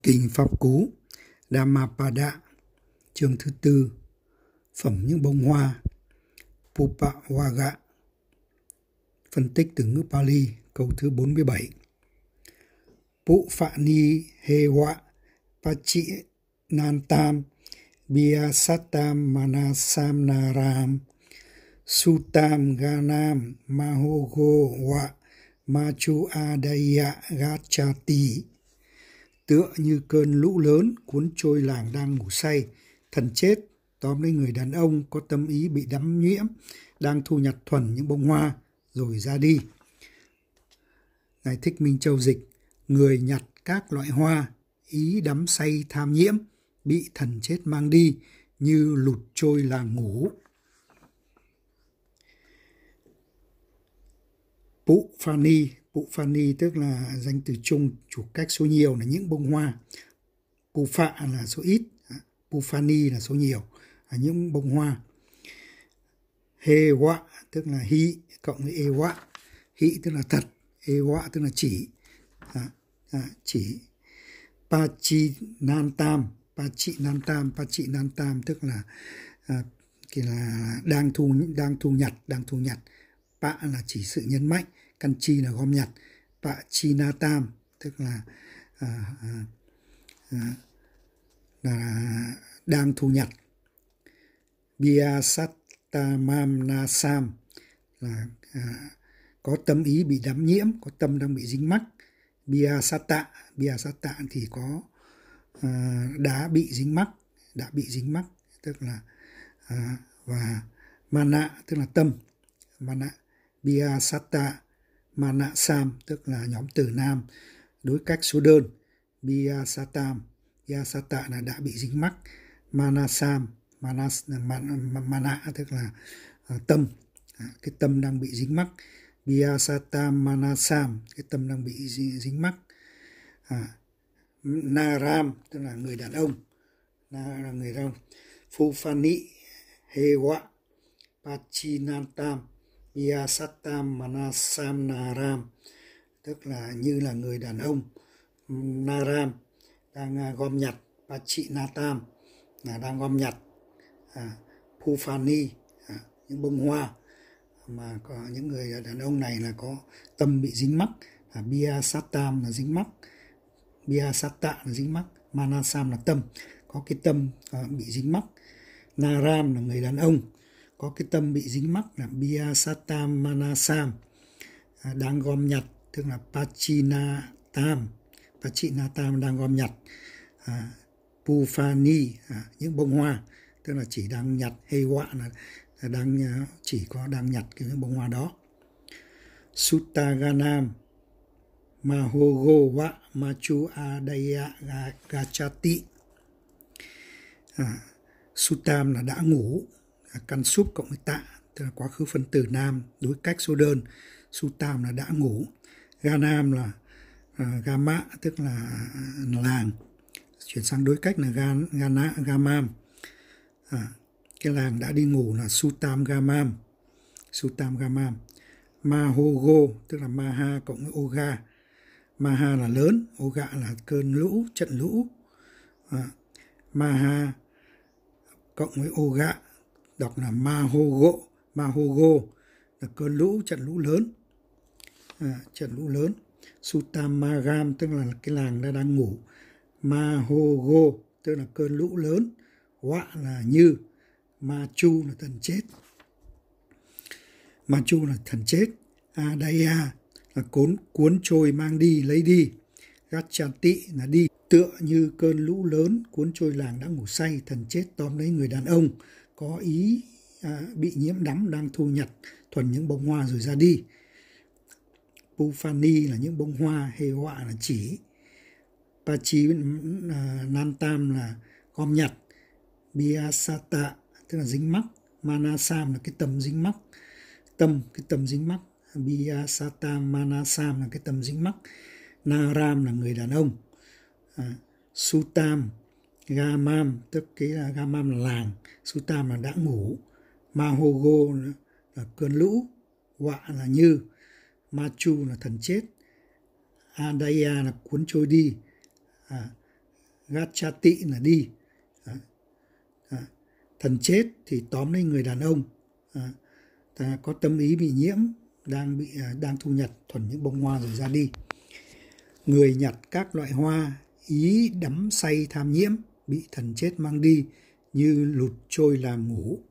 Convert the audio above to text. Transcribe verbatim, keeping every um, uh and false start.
Kinh Pháp Cú Dhammapada, chương thứ tư, phẩm những bông hoa, Pupavaga. Phân tích từ ngữ Pali, câu thứ bốn mươi bảy. Pupani hewa pachinantam biasatam manasam naram sutam ganam mahogo wa machu adaya gachati. Tựa như cơn lũ lớn cuốn trôi làng đang ngủ say, thần chết tóm lấy người đàn ông có tâm ý bị đắm nhiễm, đang thu nhặt thuần những bông hoa rồi ra đi. Ngài Thích Minh Châu dịch: người nhặt các loại hoa, ý đắm say tham nhiễm, bị thần chết mang đi như lụt trôi làng ngủ. Pupani, Pupani tức là danh từ chung chủ cách số nhiều là những bông hoa. Pufa là số ít, Pupani là số nhiều, là những bông hoa. Hewa tức là hi cộng với ewa, hi tức là thật, ewa tức là chỉ, à, à, chỉ. Pachinantam, Pachinantam, Pachinantam tức là à, kia là đang thu đang thu nhặt, đang thu nhặt. Pa là chỉ sự nhấn mạnh, căn chi là gom nhặt. Pachinatam tức là à, à, à, là đang thu nhặt. Biasatamam nasam là à, có tâm ý bị đắm nhiễm, có tâm đang bị dính mắc. Biasata, biasata thì có à, đã bị dính mắc, đã bị dính mắc tức là à, và mana tức là tâm, mana. Biasata manasam tức là nhóm từ nam đối cách số đơn. Biasatam, biasata là đã bị dính mắc. Manasam, manas man, mana tức là uh, tâm, à, cái tâm đang bị dính mắc. Biasatam manasam, cái tâm đang bị dính mắc. à, Naram tức là người đàn ông, Na là người đàn ông. Pupani hewa pachinantam biasatam manasam naram tức là như là người đàn ông. Naram đang gom nhặt, Pachinatam là đang gom nhặt. à, Pupani à, những bông hoa mà có những người đàn ông này là có tâm bị dính mắc. à, Biasatam là dính mắc, Biasata là dính mắc, Manasam là tâm, có cái tâm à, bị dính mắc. Naram là người đàn ông có cái tâm bị dính mắc là Biasatam manasam, à, đang gom nhặt tức là Pachinatam, Pachinatam đang gom nhặt. à, Pupani à, những bông hoa tức là chỉ đang nhặt. Hewa là, là đang chỉ có đang nhặt cái bông hoa đó. Sutaganam mahogo wa machu adaya gachati. à, Sutam là đã ngủ, căn súp cộng với tạ tức là quá khứ phân từ nam đối cách số đơn. Sutam là đã ngủ. Ganam là uh, gama tức là làng, chuyển sang đối cách là gan, gana, gamam. à, cái làng đã đi ngủ là Sutam gamam, Sutam gamam. Mahogo tức là maha cộng với oga. Maha là lớn, oga là cơn lũ, trận lũ. à, Maha cộng với oga đọc là mahogo, mahogo là cơn lũ, trận lũ lớn, à, trận lũ lớn. Sutamagam tức là cái làng đã đang ngủ. Mahogo tức là cơn lũ lớn. Wa là như. Machu là thần chết, Machu là thần chết. Adaya là cuốn cuốn trôi mang đi, lấy đi. Gachati là đi. Tựa như cơn lũ lớn cuốn trôi làng đã ngủ say, thần chết tóm lấy người đàn ông có ý à, bị nhiễm đắm đang thu nhặt thuần những bông hoa rồi ra đi. Pupani là những bông hoa, Hewa là chỉ. Pachinantam là gom nhặt. Biasata tức là dính mắc. Manasam là cái tâm dính mắc, tâm cái tâm dính mắc. Biasatam manasam là cái tâm dính mắc. Naram là người đàn ông. à, Sutam gamam tức cái là gamam là làng, Sutam là đã ngủ. Mahogo là, là cơn lũ. Wa là như. Machu là thần chết. Adaya là cuốn trôi đi. à, Gachati là đi. À, à, thần chết thì tóm lấy người đàn ông. À, ta có tâm ý bị nhiễm, đang bị à, đang thu nhặt thuần những bông hoa rồi ra đi. Người nhặt các loại hoa, ý đắm say tham nhiễm, bị thần chết mang đi như lụt trôi làm ngủ.